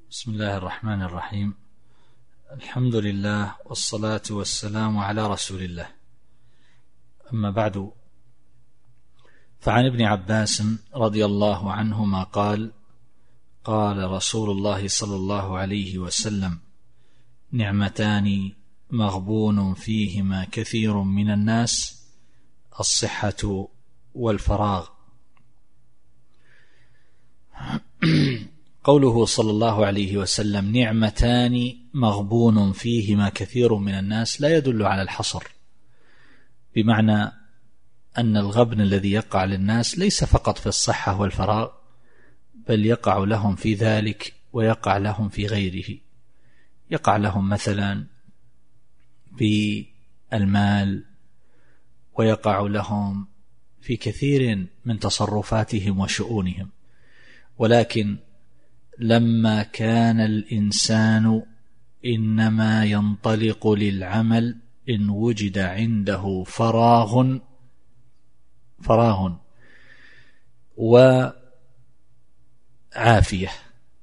بسم الله الرحمن الرحيم. الحمد لله والصلاة والسلام على رسول الله. أما بعد، فعن ابن عباس رضي الله عنهما قال: قال رسول الله صلى الله عليه وسلم: نعمتان مغبون فيهما كثير من الناس، الصحة والفراغ. قوله صلى الله عليه وسلم نعمتان مغبون فيهما كثير من الناس لا يدل على الحصر، بمعنى أن الغبن الذي يقع للناس ليس فقط في الصحة والفراغ، بل يقع لهم في ذلك ويقع لهم في غيره. يقع لهم مثلا في المال، ويقع لهم في كثير من تصرفاتهم وشؤونهم. ولكن لما كان الإنسان إنما ينطلق للعمل إن وجد عنده فراغ وعافية،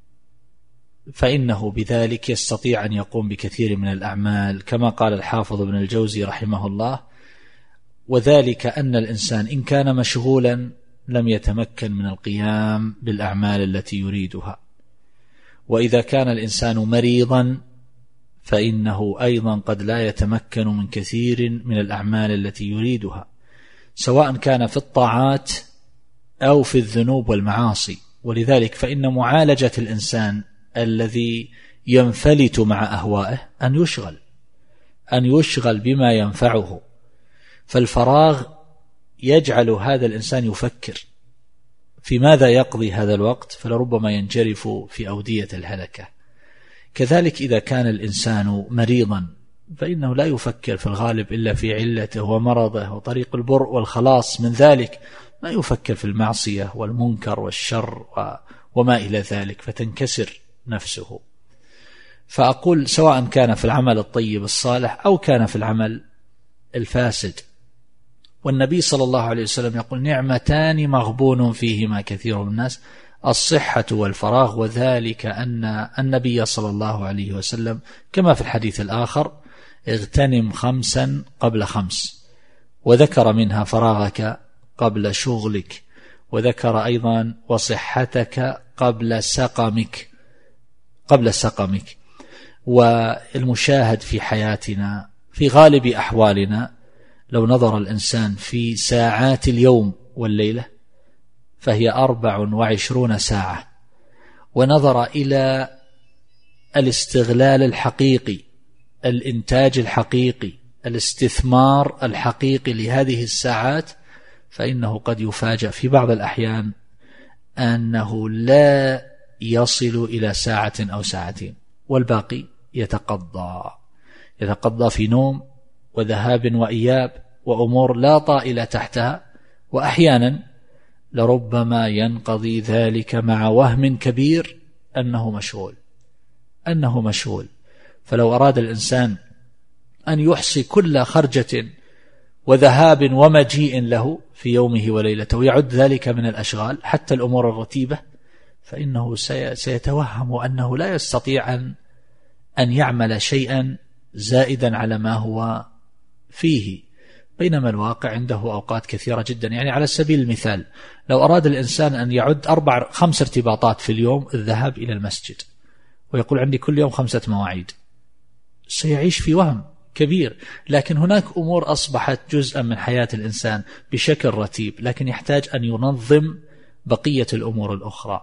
فإنه بذلك يستطيع أن يقوم بكثير من الأعمال، كما قال الحافظ ابن الجوزي رحمه الله: وذلك أن الإنسان إن كان مشغولا لم يتمكن من القيام بالأعمال التي يريدها، وإذا كان الإنسان مريضا فإنه أيضا قد لا يتمكن من كثير من الأعمال التي يريدها، سواء كان في الطاعات أو في الذنوب والمعاصي. ولذلك فإن معالجة الإنسان الذي ينفلت مع أهوائه أن يشغل بما ينفعه، فالفراغ يجعل هذا الإنسان يفكر في ماذا يقضي هذا الوقت، فلربما ينجرف في أودية الهلكة. كذلك إذا كان الإنسان مريضا فإنه لا يفكر في الغالب إلا في علته ومرضه وطريق البرء والخلاص من ذلك، ما يفكر في المعصية والمنكر والشر وما إلى ذلك، فتنكسر نفسه. فأقول سواء كان في العمل الطيب الصالح أو كان في العمل الفاسد. والنبي صلى الله عليه وسلم يقول: نعمتان مغبون فيهما كثير من الناس، الصحة والفراغ. وذلك أن النبي صلى الله عليه وسلم كما في الحديث الآخر: اغتنم 5 قبل 5، وذكر منها فراغك قبل شغلك، وذكر أيضا وصحتك قبل سقمك. والمشاهد في حياتنا في غالب أحوالنا، لو نظر الإنسان في ساعات اليوم والليلة فهي 24 ساعة، ونظر إلى الاستغلال الحقيقي، الإنتاج الحقيقي، الاستثمار الحقيقي لهذه الساعات، فإنه قد يفاجأ في بعض الأحيان أنه لا يصل إلى ساعة أو ساعتين، والباقي يتقضى في نوم وذهاب وإياب وأمور لا طائل تحتها، وأحيانا لربما ينقضي ذلك مع وهم كبير أنه مشغول. فلو أراد الإنسان أن يحصي كل خرجة وذهاب ومجيء له في يومه وليلته ويعد ذلك من الأشغال حتى الأمور الرتيبة، فإنه سيتوهم أنه لا يستطيع أن يعمل شيئا زائدا على ما هو فيه، بينما الواقع عنده أوقات كثيرة جدا. يعني على سبيل المثال، لو أراد الإنسان أن يعد 4-5 ارتباطات في اليوم، الذهاب إلى المسجد، ويقول عندي كل يوم 5 مواعيد، سيعيش في وهم كبير. لكن هناك أمور أصبحت جزءا من حياة الإنسان بشكل رتيب، لكن يحتاج أن ينظم بقية الأمور الأخرى،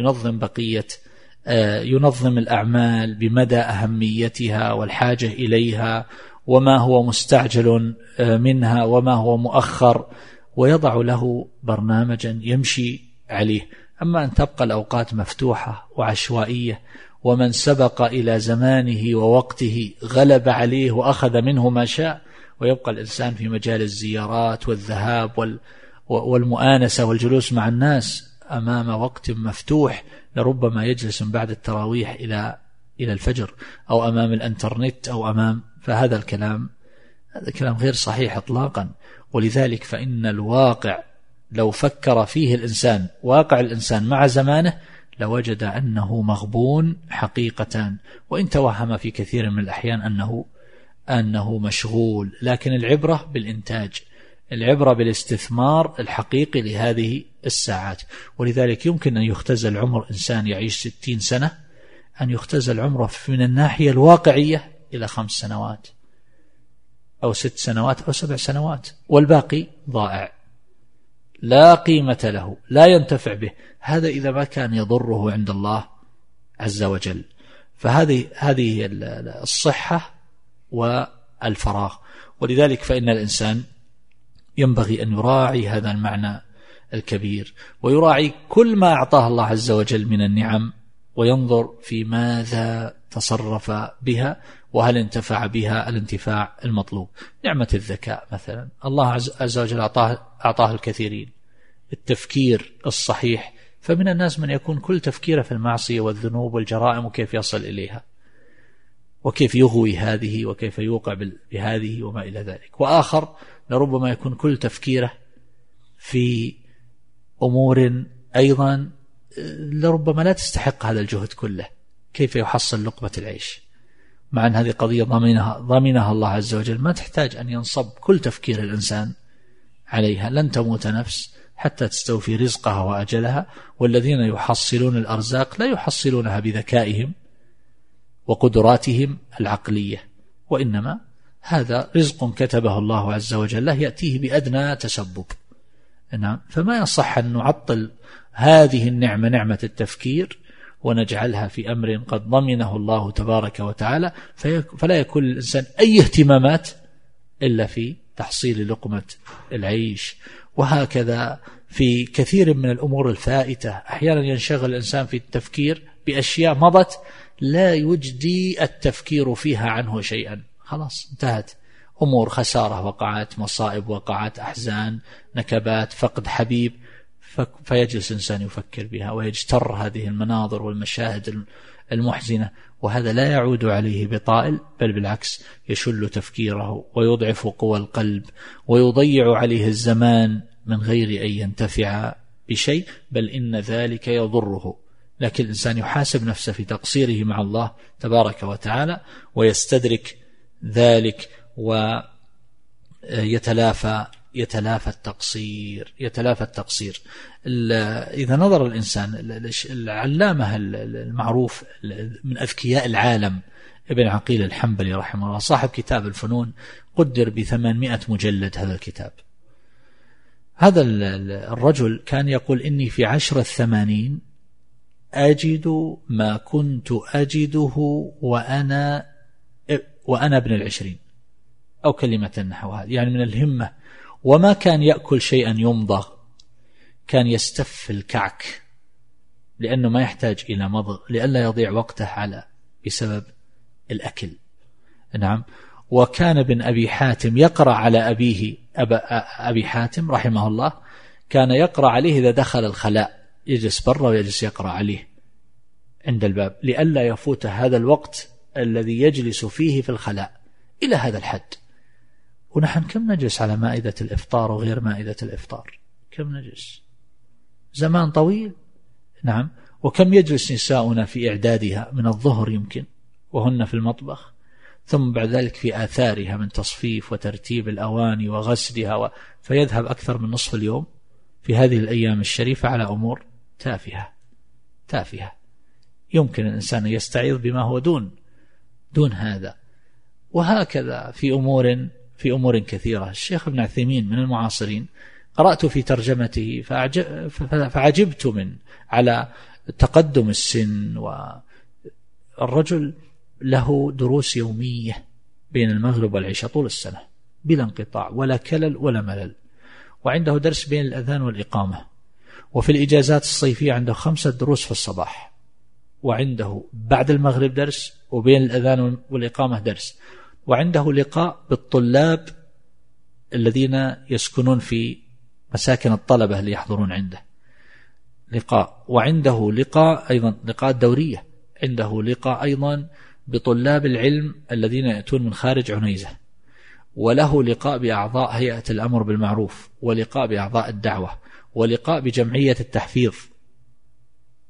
ينظم الأعمال بمدى أهميتها والحاجة إليها، وما هو مستعجل منها وما هو مؤخر، ويضع له برنامجا يمشي عليه. أما أن تبقى الأوقات مفتوحة وعشوائية، ومن سبق إلى زمانه ووقته غلب عليه وأخذ منه ما شاء، ويبقى الإنسان في مجال الزيارات والذهاب والمؤانسة والجلوس مع الناس أمام وقت مفتوح، لربما يجلس من بعد التراويح إلى الفجر، أو أمام الانترنت فهذا الكلام غير صحيح إطلاقا. ولذلك فإن الواقع لو فكر فيه الإنسان، واقع الإنسان مع زمانه، لوجد أنه مغبون حقيقة، وإن توهم في كثير من الأحيان أنه مشغول. لكن العبرة بالإنتاج، العبرة بالاستثمار الحقيقي لهذه الساعات. ولذلك يمكن أن يختزل عمر إنسان يعيش 60 سنة، أن يختزل عمره من الناحية الواقعية إلى 5 سنوات أو 6 سنوات أو 7 سنوات، والباقي ضائع لا قيمة له، لا ينتفع به. هذا إذا ما كان يضره عند الله عز وجل. فهذه الصحة والفراغ. ولذلك فإن الإنسان ينبغي أن يراعي هذا المعنى الكبير، ويراعي كل ما أعطاه الله عز وجل من النعم، وينظر في ماذا تصرف بها وهل انتفع بها الانتفاع المطلوب. نعمة الذكاء مثلا، الله عز وجل أعطاه الكثيرين. التفكير الصحيح، فمن الناس من يكون كل تفكيره في المعصية والذنوب والجرائم وكيف يصل إليها، وكيف يغوي هذه، وكيف يوقع بهذه وما إلى ذلك. وآخر لربما يكون كل تفكيره في أمور أيضا لربما لا تستحق هذا الجهد كله، كيف يحصل لقمة العيش، مع أن هذه قضية ضمنها الله عز وجل، ما تحتاج أن ينصب كل تفكير الإنسان عليها. لن تموت نفس حتى تستوفي رزقها وأجلها، والذين يحصلون الأرزاق لا يحصلونها بذكائهم وقدراتهم العقلية، وإنما هذا رزق كتبه الله عز وجل له يأتيه بأدنى تسبب. نعم. فما يصح أن نعطل هذه النعمة، نعمة التفكير، ونجعلها في أمر قد ضمنه الله تبارك وتعالى، فلا يكون الإنسان أي اهتمامات إلا في تحصيل لقمة العيش. وهكذا في كثير من الأمور الفائتة، أحيانا ينشغل الإنسان في التفكير بأشياء مضت لا يجدي التفكير فيها عنه شيئا، خلاص انتهت. أمور خسارة وقعت، مصائب وقعت، أحزان، نكبات، فقد حبيب، فيجلس الإنسان يفكر بها ويجتر هذه المناظر والمشاهد المحزنة، وهذا لا يعود عليه بطائل، بل بالعكس يشل تفكيره ويضعف قوى القلب ويضيع عليه الزمان من غير أن ينتفع بشيء، بل إن ذلك يضره. لكن الإنسان يحاسب نفسه في تقصيره مع الله تبارك وتعالى، ويستدرك ذلك ويتلافى التقصير. إذا نظر الإنسان، العلامة المعروف من أذكياء العالم ابن عقيل الحنبلي رحمه الله، صاحب كتاب الفنون، قدر ب800 مجلد هذا الكتاب. هذا الرجل كان يقول: إني في 10 80 أجد ما كنت أجده وأنا ابن 20، أو كلمة نحو هذا، يعني من الهمة. وما كان يأكل شيئا يمضغ، كان يستف الكعك، لأنه ما يحتاج إلى مضغ، لئلا يضيع وقته بسبب الأكل. نعم. وكان ابن أبي حاتم يقرأ على أبيه، أبي حاتم رحمه الله، كان يقرأ عليه إذا دخل الخلاء، يجلس برا ويجلس يقرأ عليه عند الباب، لئلا يفوت هذا الوقت الذي يجلس فيه في الخلاء، إلى هذا الحد. ونحن كم نجلس على مائدة الإفطار وغير مائدة الإفطار؟ كم نجلس؟ زمان طويل. نعم. وكم يجلس نساؤنا في إعدادها من الظهر يمكن وهن في المطبخ، ثم بعد ذلك في آثارها من تصفيف وترتيب الأواني وغسلها، فيذهب أكثر من نصف اليوم في هذه الأيام الشريفة على أمور تافهة. يمكن الإنسان يستعيض بما هو دون هذا. وهكذا في أمور كثيرة. الشيخ ابن عثيمين من المعاصرين، قرأت في ترجمته فعجبت على تقدم السن، والرجل له دروس يومية بين المغرب والعشاء طول السنة بلا انقطاع، ولا كلل ولا ملل. وعنده درس بين الأذان والإقامة، وفي الإجازات الصيفية عنده 5 دروس في الصباح، وعنده بعد المغرب درس، وبين الأذان والإقامة درس، وعنده لقاء بالطلاب الذين يسكنون في مساكن الطلبة اللي يحضرون عنده لقاء، وعنده لقاء أيضا لقاء دورية، عنده لقاء أيضا بطلاب العلم الذين يأتون من خارج عنيزة، وله لقاء بأعضاء هيئة الأمر بالمعروف، ولقاء بأعضاء الدعوة، ولقاء بجمعية التحفيظ،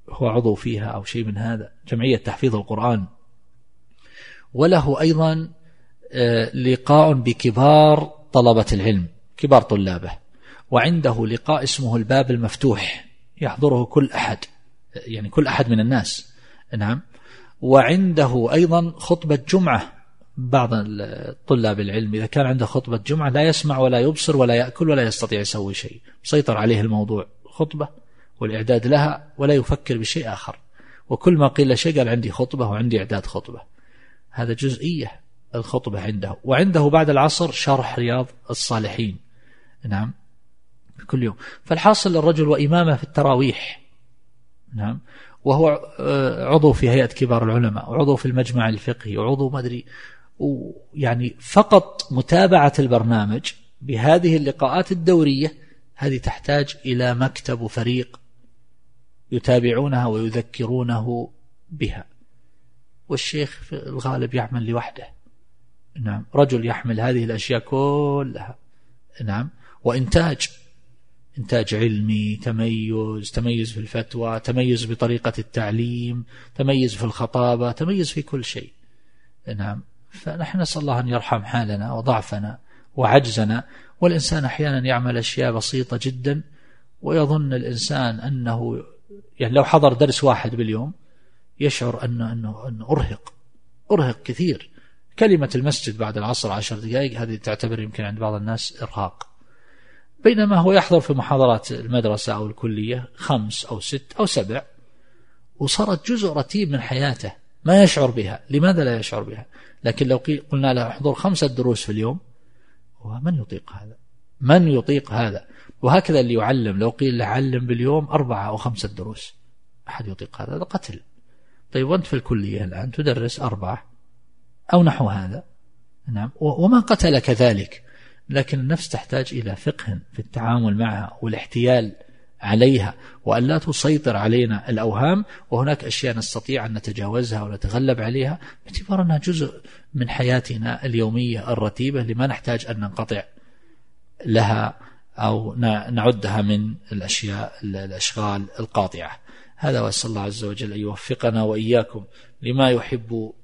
هو عضو فيها أو شيء من هذا، جمعية تحفيظ القرآن. وله أيضا لقاء بكبار طلبة العلم، كبار طلابه، وعنده لقاء اسمه الباب المفتوح يحضره كل أحد، يعني كل أحد من الناس. نعم. وعنده أيضا خطبة جمعة. بعض طلاب العلم إذا كان عنده خطبة جمعة لا يسمع ولا يبصر ولا يأكل ولا يستطيع يسوي شيء، مسيطر عليه الموضوع خطبة والإعداد لها، ولا يفكر بشيء آخر، وكل ما قيل شيء قال عندي خطبة وعندي إعداد خطبة. هذا جزئية الخطبة عنده. وعنده بعد العصر شرح رياض الصالحين. نعم. كل يوم. فالحاصل الرجل وإمامه في التراويح. نعم. وهو عضو في هيئة كبار العلماء، وعضو في المجمع الفقهي، وعضو مدري، يعني فقط متابعة البرنامج بهذه اللقاءات الدورية هذه تحتاج إلى مكتب وفريق يتابعونها ويذكرونه بها. والشيخ في الغالب يعمل لوحده. نعم. رجل يحمل هذه الأشياء كلها. نعم. وإنتاج علمي، تميز في الفتوى، تميز بطريقة التعليم، تميز في الخطابة، تميز في كل شيء. نعم. فنحن نسأل الله أن يرحم حالنا وضعفنا وعجزنا. والإنسان أحيانا يعمل أشياء بسيطة جدا ويظن الإنسان أنه يعني لو حضر درس واحد باليوم يشعر أنه أرهق كثير. كلمة المسجد بعد العصر 10 دقائق هذه تعتبر يمكن عند بعض الناس إرهاق، بينما هو يحضر في محاضرات المدرسة أو الكلية 5 أو 6 أو 7 وصارت جزء رتيب من حياته ما يشعر بها. لماذا لا يشعر بها؟ لكن لو قلنا له احضر 5 دروس في اليوم، من يطيق هذا؟ وهكذا اللي يعلم لو قيل له علم باليوم 4 أو 5 دروس، أحد يطيق هذا؟ قتل. طيب وأنت في الكلية الآن تدرس 4 أو نحو هذا. نعم. وما قتل كذلك، لكن النفس تحتاج إلى فقه في التعامل معها والاحتيال عليها، وأن لا تسيطر علينا الأوهام، وهناك أشياء نستطيع أن نتجاوزها ونتغلب عليها باعتبار أنها جزء من حياتنا اليومية الرتيبة لما نحتاج أن ننقطع لها أو نعدها من الأشغال القاطعة. هذا، وأسأل الله عز وجل أن يوفقنا وإياكم لما يحب